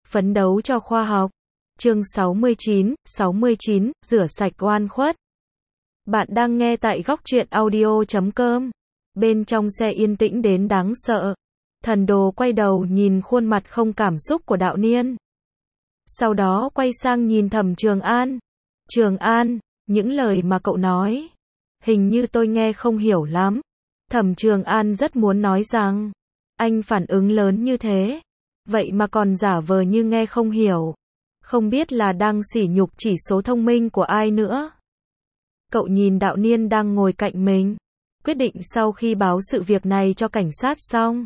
Phấn đấu cho khoa học. Chương 69, rửa sạch oan khuất. Bạn đang nghe tại góc truyện audio.com. Bên trong xe yên tĩnh đến đáng sợ. Thần đồ quay đầu nhìn khuôn mặt không cảm xúc của Đạo Niên. Sau đó quay sang nhìn Thẩm Trường An. Trường An, những lời mà cậu nói, hình như tôi nghe không hiểu lắm. Thẩm Trường An rất muốn nói rằng, anh phản ứng lớn như thế, vậy mà còn giả vờ như nghe không hiểu. Không biết là đang sỉ nhục chỉ số thông minh của ai nữa. Cậu nhìn Đạo Niên đang ngồi cạnh mình, quyết định sau khi báo sự việc này cho cảnh sát xong,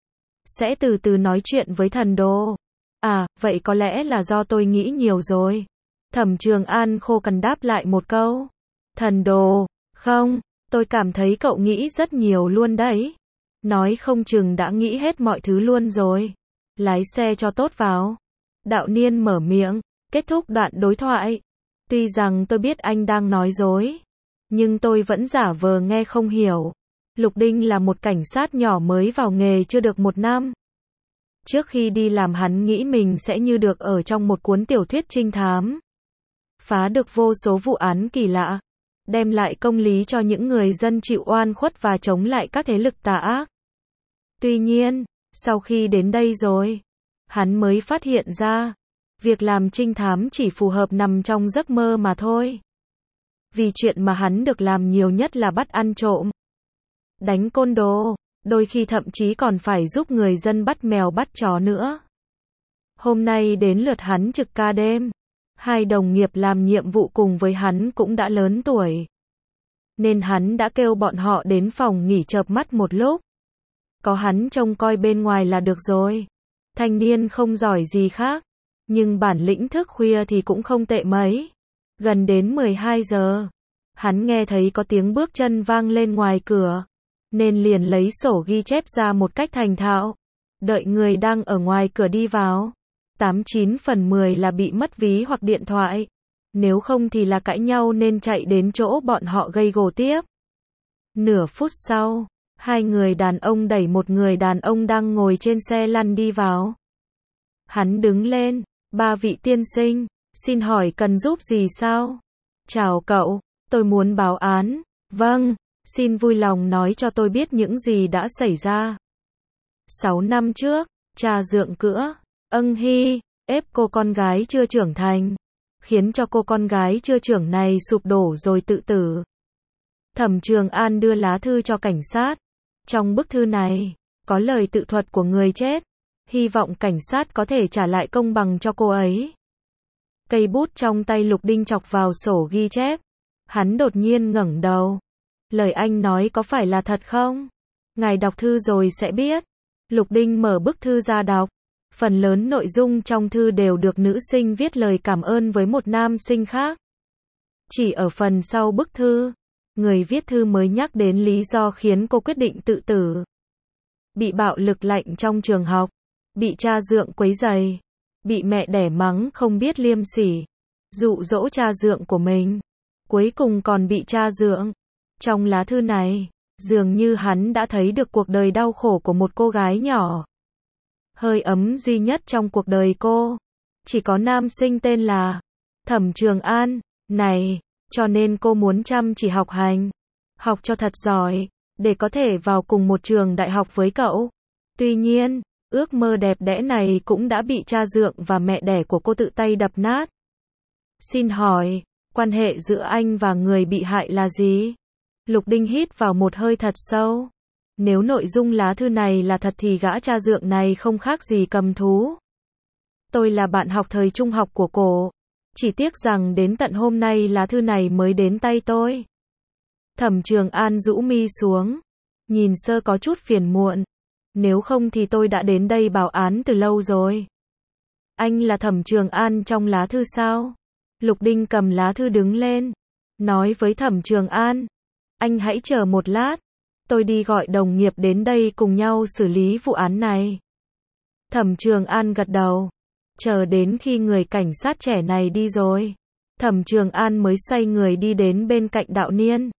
sẽ từ từ nói chuyện với thần đồ. À, vậy có lẽ là do tôi nghĩ nhiều rồi. Thẩm Trường An khô cằn đáp lại một câu. Thần đồ, không, tôi cảm thấy cậu nghĩ rất nhiều luôn đấy. Nói không chừng đã nghĩ hết mọi thứ luôn rồi. Lái xe cho tốt vào. Đạo Niên mở miệng, kết thúc đoạn đối thoại. Tuy rằng tôi biết anh đang nói dối, nhưng tôi vẫn giả vờ nghe không hiểu. Lục Đinh là một cảnh sát nhỏ mới vào nghề chưa được 1 năm. Trước khi đi làm hắn nghĩ mình sẽ như được ở trong một cuốn tiểu thuyết trinh thám. Phá được vô số vụ án kỳ lạ, đem lại công lý cho những người dân chịu oan khuất và chống lại các thế lực tà ác. Tuy nhiên, sau khi đến đây rồi, hắn mới phát hiện ra, việc làm trinh thám chỉ phù hợp nằm trong giấc mơ mà thôi. Vì chuyện mà hắn được làm nhiều nhất là bắt ăn trộm, đánh côn đồ, đôi khi thậm chí còn phải giúp người dân bắt mèo bắt chó nữa. Hôm nay đến lượt hắn trực ca đêm. Hai đồng nghiệp làm nhiệm vụ cùng với hắn cũng đã lớn tuổi, nên hắn đã kêu bọn họ đến phòng nghỉ chợp mắt một lúc. Có hắn trông coi bên ngoài là được rồi. Thanh niên không giỏi gì khác, nhưng bản lĩnh thức khuya thì cũng không tệ mấy. Gần đến 12 giờ, hắn nghe thấy có tiếng bước chân vang lên ngoài cửa, nên liền lấy sổ ghi chép ra một cách thành thạo. Đợi người đang ở ngoài cửa đi vào, 89 phần 10 là bị mất ví hoặc điện thoại. Nếu không thì là cãi nhau nên chạy đến chỗ bọn họ gây gổ tiếp. Nửa phút sau, hai người đàn ông đẩy một người đàn ông đang ngồi trên xe lăn đi vào. Hắn đứng lên, ba vị tiên sinh, xin hỏi cần giúp gì sao? Chào cậu, tôi muốn báo án. Vâng, xin vui lòng nói cho tôi biết những gì đã xảy ra. 6 năm trước, cha dượng cữa, Ân Hy, ép cô con gái chưa trưởng thành, khiến cho cô con gái chưa trưởng này sụp đổ rồi tự tử. Thẩm Trường An đưa lá thư cho cảnh sát. Trong bức thư này, có lời tự thuật của người chết. Hy vọng cảnh sát có thể trả lại công bằng cho cô ấy. Cây bút trong tay Lục Đinh chọc vào sổ ghi chép. Hắn đột nhiên ngẩng đầu. Lời anh nói có phải là thật không? Ngài đọc thư rồi sẽ biết. Lục Đinh mở bức thư ra đọc. Phần lớn nội dung trong thư đều được nữ sinh viết lời cảm ơn với một nam sinh khác. Chỉ ở phần sau bức thư, người viết thư mới nhắc đến lý do khiến cô quyết định tự tử. Bị bạo lực lạnh trong trường học, bị cha dượng quấy rầy, bị mẹ đẻ mắng không biết liêm sỉ, dụ dỗ cha dượng của mình, cuối cùng còn bị cha dượng. Trong lá thư này, dường như hắn đã thấy được cuộc đời đau khổ của một cô gái nhỏ. Hơi ấm duy nhất trong cuộc đời cô, chỉ có nam sinh tên là Thẩm Trường An, này, cho nên cô muốn chăm chỉ học hành, học cho thật giỏi, để có thể vào cùng một trường đại học với cậu. Tuy nhiên, ước mơ đẹp đẽ này cũng đã bị cha dượng và mẹ đẻ của cô tự tay đập nát. Xin hỏi, quan hệ giữa anh và người bị hại là gì? Lục Đinh hít vào một hơi thật sâu. Nếu nội dung lá thư này là thật thì gã cha dượng này không khác gì cầm thú. Tôi là bạn học thời trung học của cô. Chỉ tiếc rằng đến tận hôm nay lá thư này mới đến tay tôi. Thẩm Trường An rũ mi xuống, nhìn sơ có chút phiền muộn. Nếu không thì tôi đã đến đây báo án từ lâu rồi. Anh là Thẩm Trường An trong lá thư sao? Lục Đinh cầm lá thư đứng lên, nói với Thẩm Trường An. Anh hãy chờ một lát. Tôi đi gọi đồng nghiệp đến đây cùng nhau xử lý vụ án này. Thẩm Trường An gật đầu. Chờ đến khi người cảnh sát trẻ này đi rồi, Thẩm Trường An mới xoay người đi đến bên cạnh Đạo Niên.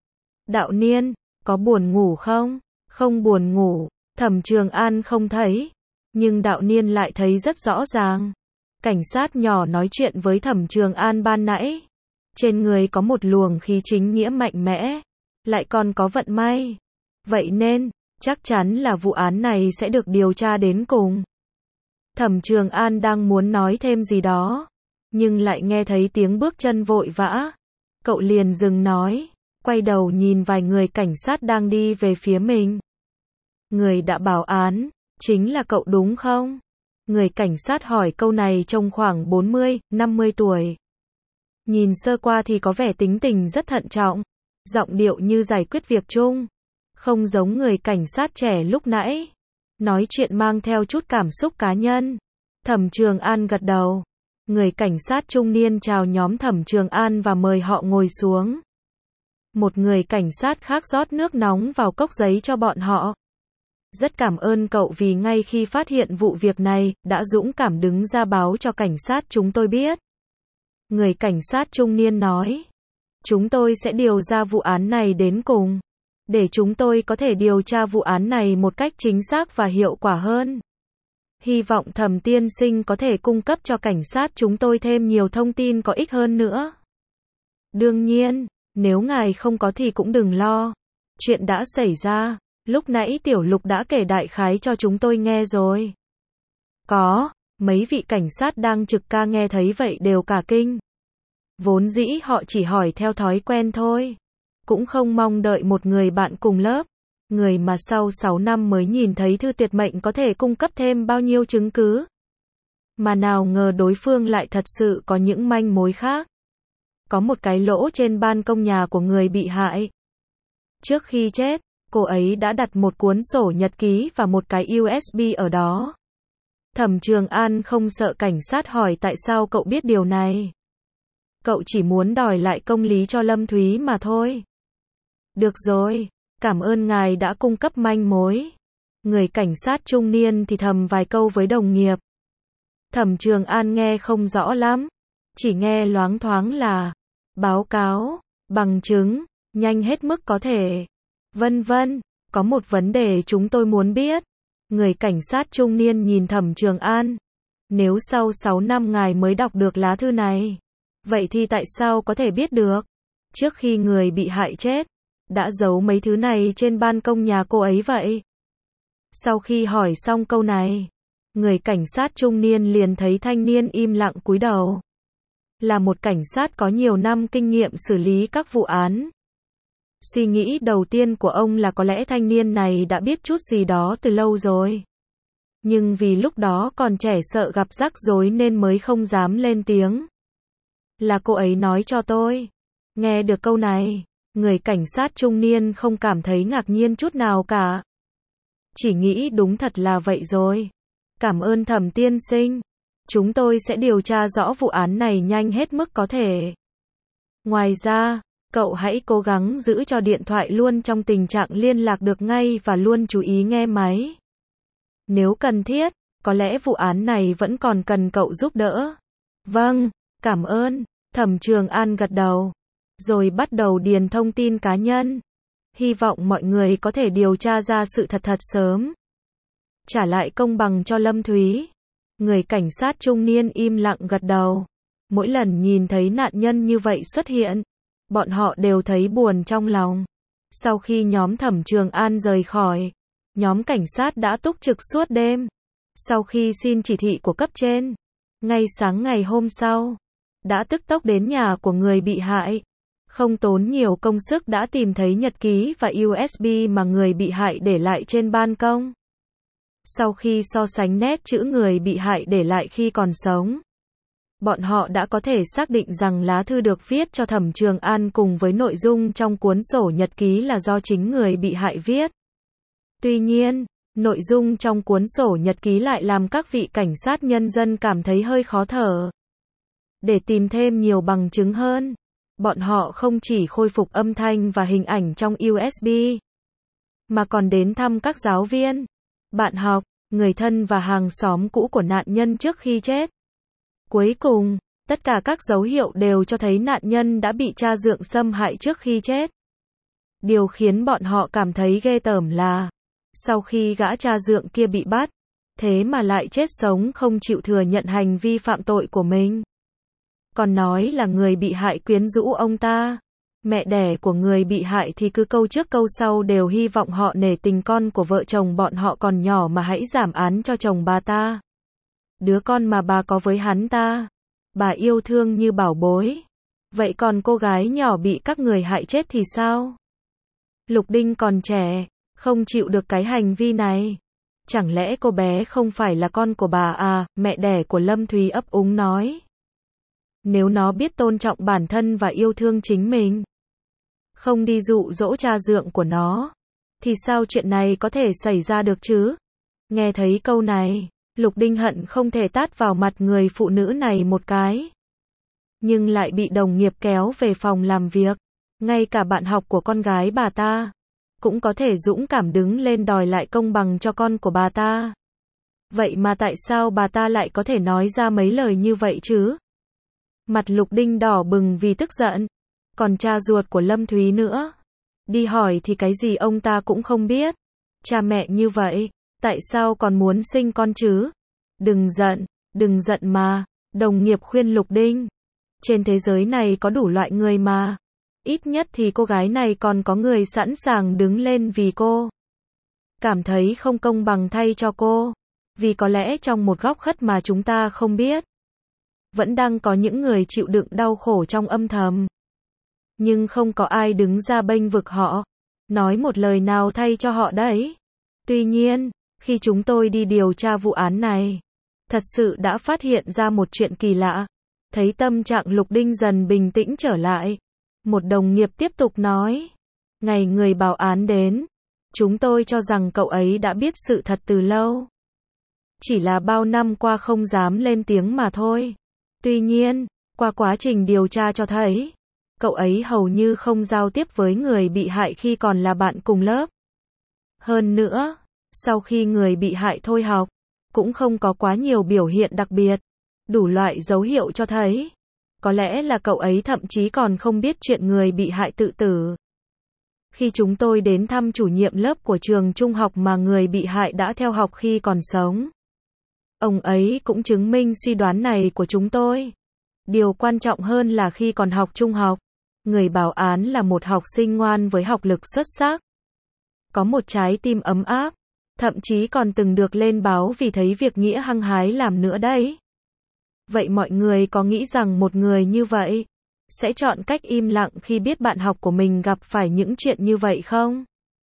Đạo Niên, có buồn ngủ không? Không buồn ngủ. Thẩm Trường An không thấy. Nhưng đạo niên lại thấy rất rõ ràng. Cảnh sát nhỏ nói chuyện với Thẩm Trường An ban nãy. Trên người có một luồng khí chính nghĩa mạnh mẽ. Lại còn có vận may. Vậy nên, chắc chắn là vụ án này sẽ được điều tra đến cùng. Thẩm Trường An đang muốn nói thêm gì đó. Nhưng lại nghe thấy tiếng bước chân vội vã. Cậu liền dừng nói. Quay đầu nhìn vài người cảnh sát đang đi về phía mình. Người đã báo án, chính là cậu đúng không? Người cảnh sát hỏi câu này trông khoảng 40, 50 tuổi. Nhìn sơ qua thì có vẻ tính tình rất thận trọng. Giọng điệu như giải quyết việc chung. Không giống người cảnh sát trẻ lúc nãy. Nói chuyện mang theo chút cảm xúc cá nhân. Thẩm Trường An gật đầu. Người cảnh sát trung niên chào nhóm Thẩm Trường An và mời họ ngồi xuống. Một người cảnh sát khác rót nước nóng vào cốc giấy cho bọn họ. Rất cảm ơn cậu vì ngay khi phát hiện vụ việc này, đã dũng cảm đứng ra báo cho cảnh sát chúng tôi biết. Người cảnh sát trung niên nói. Chúng tôi sẽ điều ra vụ án này đến cùng. Để chúng tôi có thể điều tra vụ án này một cách chính xác và hiệu quả hơn. Hy vọng Thẩm tiên sinh có thể cung cấp cho cảnh sát chúng tôi thêm nhiều thông tin có ích hơn nữa. Đương nhiên, nếu ngài không có thì cũng đừng lo. Chuyện đã xảy ra, lúc nãy Tiểu Lục đã kể đại khái cho chúng tôi nghe rồi. Có, mấy vị cảnh sát đang trực ca nghe thấy vậy đều cả kinh. Vốn dĩ họ chỉ hỏi theo thói quen thôi. Cũng không mong đợi một người bạn cùng lớp. Người mà sau 6 năm mới nhìn thấy thư tuyệt mệnh có thể cung cấp thêm bao nhiêu chứng cứ. Mà nào ngờ đối phương lại thật sự có những manh mối khác. Có một cái lỗ trên ban công nhà của người bị hại. Trước khi chết, cô ấy đã đặt một cuốn sổ nhật ký và một cái USB ở đó. Thẩm Trường An không sợ cảnh sát hỏi tại sao cậu biết điều này. Cậu chỉ muốn đòi lại công lý cho Lâm Thúy mà thôi. Được rồi, cảm ơn ngài đã cung cấp manh mối. Người cảnh sát trung niên thì thầm vài câu với đồng nghiệp. Thẩm Trường An nghe không rõ lắm. Chỉ nghe loáng thoáng là báo cáo, bằng chứng, nhanh hết mức có thể. Vân vân, có một vấn đề chúng tôi muốn biết. Người cảnh sát trung niên nhìn Thẩm Trường An. Nếu sau 6 năm ngài mới đọc được lá thư này, vậy thì tại sao có thể biết được? Trước khi người bị hại chết, đã giấu mấy thứ này trên ban công nhà cô ấy vậy? Sau khi hỏi xong câu này, người cảnh sát trung niên liền thấy thanh niên im lặng cúi đầu. Là một cảnh sát có nhiều năm kinh nghiệm xử lý các vụ án. Suy nghĩ đầu tiên của ông là có lẽ thanh niên này đã biết chút gì đó từ lâu rồi. Nhưng vì lúc đó còn trẻ sợ gặp rắc rối nên mới không dám lên tiếng. Là cô ấy nói cho tôi. Nghe được câu này, người cảnh sát trung niên không cảm thấy ngạc nhiên chút nào cả. Chỉ nghĩ đúng thật là vậy rồi. Cảm ơn Thẩm tiên sinh. Chúng tôi sẽ điều tra rõ vụ án này nhanh hết mức có thể. Ngoài ra, cậu hãy cố gắng giữ cho điện thoại luôn trong tình trạng liên lạc được ngay và luôn chú ý nghe máy. Nếu cần thiết, có lẽ vụ án này vẫn còn cần cậu giúp đỡ. Vâng, cảm ơn. Thẩm Trường An gật đầu. Rồi bắt đầu điền thông tin cá nhân. Hy vọng mọi người có thể điều tra ra sự thật thật sớm. Trả lại công bằng cho Lâm Thúy. Người cảnh sát trung niên im lặng gật đầu. Mỗi lần nhìn thấy nạn nhân như vậy xuất hiện, bọn họ đều thấy buồn trong lòng. Sau khi nhóm Thẩm Trường An rời khỏi, nhóm cảnh sát đã túc trực suốt đêm. Sau khi xin chỉ thị của cấp trên, ngay sáng ngày hôm sau, đã tức tốc đến nhà của người bị hại. Không tốn nhiều công sức đã tìm thấy nhật ký và USB mà người bị hại để lại trên ban công. Sau khi so sánh nét chữ người bị hại để lại khi còn sống, bọn họ đã có thể xác định rằng lá thư được viết cho Thẩm Trường An cùng với nội dung trong cuốn sổ nhật ký là do chính người bị hại viết. Tuy nhiên, nội dung trong cuốn sổ nhật ký lại làm các vị cảnh sát nhân dân cảm thấy hơi khó thở. Để tìm thêm nhiều bằng chứng hơn, bọn họ không chỉ khôi phục âm thanh và hình ảnh trong USB, mà còn đến thăm các giáo viên, bạn học, người thân và hàng xóm cũ của nạn nhân trước khi chết. Cuối cùng, tất cả các dấu hiệu đều cho thấy nạn nhân đã bị cha dượng xâm hại trước khi chết. Điều khiến bọn họ cảm thấy ghê tởm là, sau khi gã cha dượng kia bị bắt, thế mà lại chết sống không chịu thừa nhận hành vi phạm tội của mình. Còn nói là người bị hại quyến rũ ông ta. Mẹ đẻ của người bị hại thì cứ câu trước câu sau đều hy vọng họ nể tình con của vợ chồng bọn họ còn nhỏ mà hãy giảm án cho chồng bà ta. Đứa con mà bà có với hắn ta, bà yêu thương như bảo bối. Vậy còn cô gái nhỏ bị các người hại chết thì sao? Lục Đinh còn trẻ, không chịu được cái hành vi này. Chẳng lẽ cô bé không phải là con của bà à? Mẹ đẻ của Lâm Thúy ấp úng nói. Nếu nó biết tôn trọng bản thân và yêu thương chính mình, không đi dụ dỗ cha dượng của nó, thì sao chuyện này có thể xảy ra được chứ? Nghe thấy câu này, Lục Đinh hận không thể tát vào mặt người phụ nữ này một cái. Nhưng lại bị đồng nghiệp kéo về phòng làm việc. Ngay cả bạn học của con gái bà ta cũng có thể dũng cảm đứng lên đòi lại công bằng cho con của bà ta. Vậy mà tại sao bà ta lại có thể nói ra mấy lời như vậy chứ? Mặt Lục Đinh đỏ bừng vì tức giận. Còn cha ruột của Lâm Thúy nữa. Đi hỏi thì cái gì ông ta cũng không biết. Cha mẹ như vậy, tại sao còn muốn sinh con chứ? Đừng giận mà. Đồng nghiệp khuyên Lục Đinh. Trên thế giới này có đủ loại người mà. Ít nhất thì cô gái này còn có người sẵn sàng đứng lên vì cô. Cảm thấy không công bằng thay cho cô. Vì có lẽ trong một góc khuất mà chúng ta không biết, vẫn đang có những người chịu đựng đau khổ trong âm thầm. Nhưng không có ai đứng ra bênh vực họ, nói một lời nào thay cho họ đấy. Tuy nhiên, khi chúng tôi đi điều tra vụ án này, thật sự đã phát hiện ra một chuyện kỳ lạ. Thấy tâm trạng Lục Đinh dần bình tĩnh trở lại, một đồng nghiệp tiếp tục nói. Ngày người báo án đến, chúng tôi cho rằng cậu ấy đã biết sự thật từ lâu. Chỉ là bao năm qua không dám lên tiếng mà thôi. Tuy nhiên, qua quá trình điều tra cho thấy, cậu ấy hầu như không giao tiếp với người bị hại khi còn là bạn cùng lớp. Hơn nữa, sau khi người bị hại thôi học, cũng không có quá nhiều biểu hiện đặc biệt. Đủ loại dấu hiệu cho thấy, có lẽ là cậu ấy thậm chí còn không biết chuyện người bị hại tự tử. Khi chúng tôi đến thăm chủ nhiệm lớp của trường trung học mà người bị hại đã theo học khi còn sống, ông ấy cũng chứng minh suy đoán này của chúng tôi. Điều quan trọng hơn là khi còn học trung học, người báo án là một học sinh ngoan với học lực xuất sắc, có một trái tim ấm áp, thậm chí còn từng được lên báo vì thấy việc nghĩa hăng hái làm nữa đấy. Vậy mọi người có nghĩ rằng một người như vậy sẽ chọn cách im lặng khi biết bạn học của mình gặp phải những chuyện như vậy không?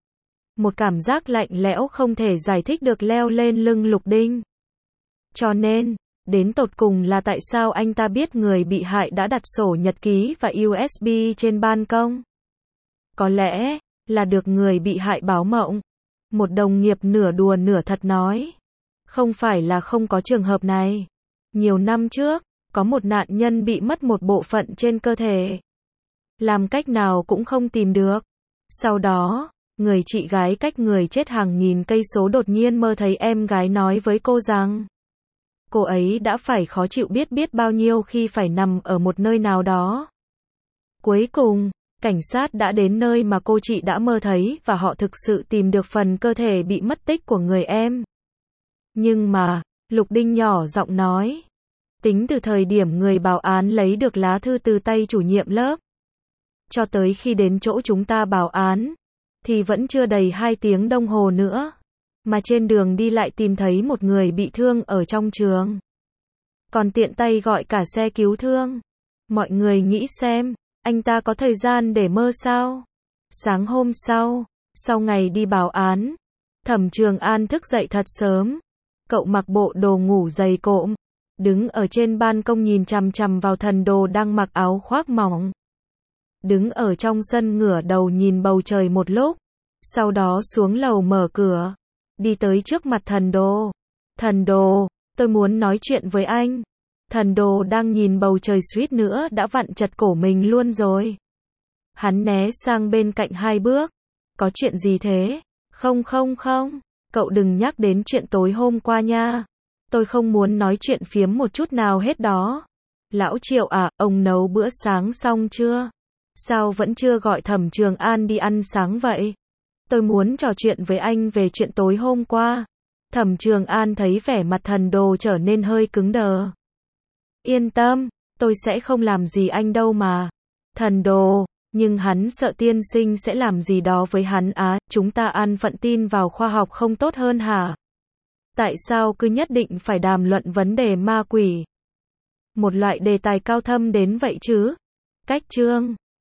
Một cảm giác lạnh lẽo không thể giải thích được leo lên lưng Lục Đinh. Cho nên, đến tột cùng là tại sao anh ta biết người bị hại đã đặt sổ nhật ký và USB trên ban công? Có lẽ là được người bị hại báo mộng. Một đồng nghiệp nửa đùa nửa thật nói. Không phải là không có trường hợp này. Nhiều năm trước, có một nạn nhân bị mất một bộ phận trên cơ thể. Làm cách nào cũng không tìm được. Sau đó, người chị gái cách người chết hàng nghìn cây số đột nhiên mơ thấy em gái nói với cô rằng cô ấy đã phải khó chịu biết bao nhiêu khi phải nằm ở một nơi nào đó. Cuối cùng, cảnh sát đã đến nơi mà cô chị đã mơ thấy và họ thực sự tìm được phần cơ thể bị mất tích của người em. Nhưng mà, Lục Đinh nhỏ giọng nói, tính từ thời điểm người báo án lấy được lá thư từ tay chủ nhiệm lớp, cho tới khi đến chỗ chúng ta báo án, thì vẫn chưa đầy 2 tiếng đồng hồ nữa. Mà trên đường đi lại tìm thấy một người bị thương ở trong trường. Còn tiện tay gọi cả xe cứu thương. Mọi người nghĩ xem, anh ta có thời gian để mơ sao? Sáng hôm sau ngày đi báo án, Thẩm Trường An thức dậy thật sớm. Cậu mặc bộ đồ ngủ dày cộm, đứng ở trên ban công nhìn chằm chằm vào thần đồ đang mặc áo khoác mỏng. Đứng ở trong sân ngửa đầu nhìn bầu trời một lúc, sau đó xuống lầu mở cửa, đi tới trước mặt thần đồ. Thần đồ, tôi muốn nói chuyện với anh. Thần đồ đang nhìn bầu trời suýt nữa đã vặn chật cổ mình luôn rồi. Hắn né sang bên cạnh 2 bước. Có chuyện gì thế? Không, cậu đừng nhắc đến chuyện tối hôm qua nha. Tôi không muốn nói chuyện phiếm một chút nào hết đó. Lão Triệu à, ông nấu bữa sáng xong chưa? Sao vẫn chưa gọi Thẩm Trường An đi ăn sáng vậy? Tôi muốn trò chuyện với anh về chuyện tối hôm qua. Thẩm Trường An thấy vẻ mặt Thần Đồ trở nên hơi cứng đờ. Yên tâm, tôi sẽ không làm gì anh đâu mà. Thần Đồ, nhưng hắn sợ tiên sinh sẽ làm gì đó với hắn á, chúng ta an phận tin vào khoa học không tốt hơn hả? Tại sao cứ nhất định phải đàm luận vấn đề ma quỷ? Một loại đề tài cao thâm đến vậy chứ? Cách chương